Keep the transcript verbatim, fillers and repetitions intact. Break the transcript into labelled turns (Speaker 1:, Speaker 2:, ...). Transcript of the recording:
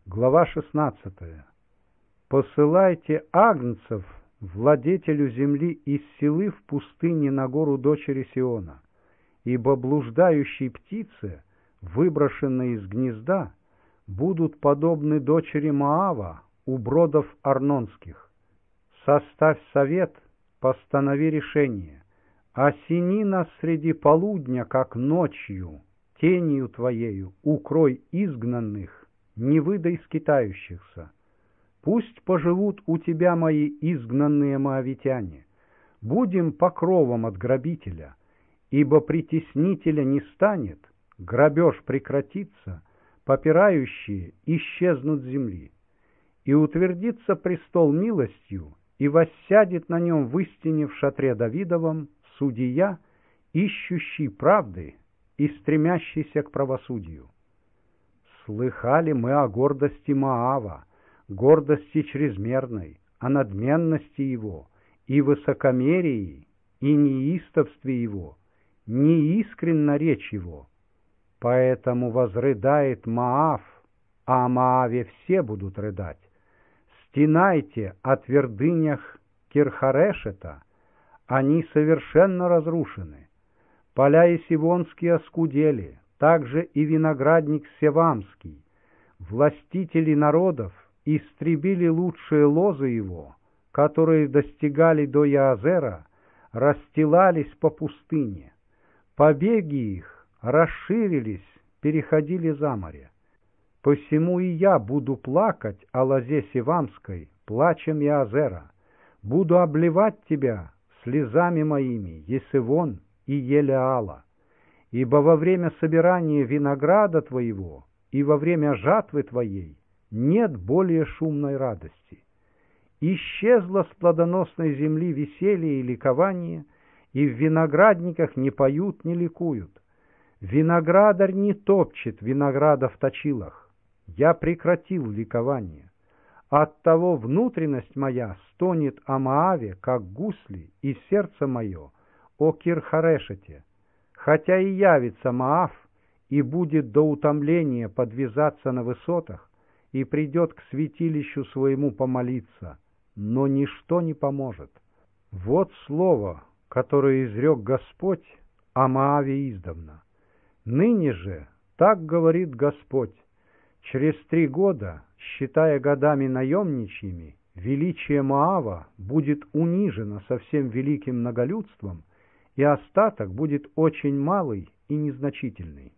Speaker 1: Глава шестнадцатая. «Посылайте агнцев владетелю земли из селы в пустыне на гору дочери Сиона, ибо блуждающей птице, выброшенной из гнезда, будут подобны дочери Моава у бродов Арнонских. Составь совет, постанови решение, осени нас среди полудня, как ночью, тенью твоею укрой изгнанных, не выдай скитающихся. Пусть поживут у тебя мои изгнанные моавитяне. Будем покровом от грабителя, ибо притеснителя не станет, грабеж прекратится, попирающие исчезнут с земли. И утвердится престол милостью, и воссядет на нем в истине в шатре Давидовом судья, ищущий правды и стремящийся к правосудию. Слыхали мы о гордости Моава, гордости чрезмерной, о надменности его, и высокомерии, и неистовстве его, неискренна речь его. Поэтому возрыдает Моав, а о Моаве все будут рыдать. Стенайте о твердынях Кирхарешета, они совершенно разрушены. Поля Исивонские оскудели, также и виноградник Севамский. Властители народов истребили лучшие лозы его, которые достигали до Яазера, расстилались по пустыне. Побеги их расширились, переходили за море. Посему и я буду плакать о лозе Севамской, плачем Яазера, буду обливать тебя слезами моими, Есевон и Елеала. Ибо во время собирания винограда твоего и во время жатвы твоей нет более шумной радости. Исчезло с плодоносной земли веселье и ликование, и в виноградниках не поют, не ликуют. Виноградарь не топчет винограда в точилах. Я прекратил ликование. Оттого внутренность моя стонет о Моаве, как гусли, и сердце мое о Кирхарешете. Хотя и явится Моав, и будет до утомления подвязаться на высотах, и придет к святилищу своему помолиться, но ничто не поможет. Вот слово, которое изрек Господь о Моаве издавна. Ныне же так говорит Господь: через три года, считая годами наемничьими, величие Моава будет унижено со всем великим многолюдством, и остаток будет очень малый и незначительный.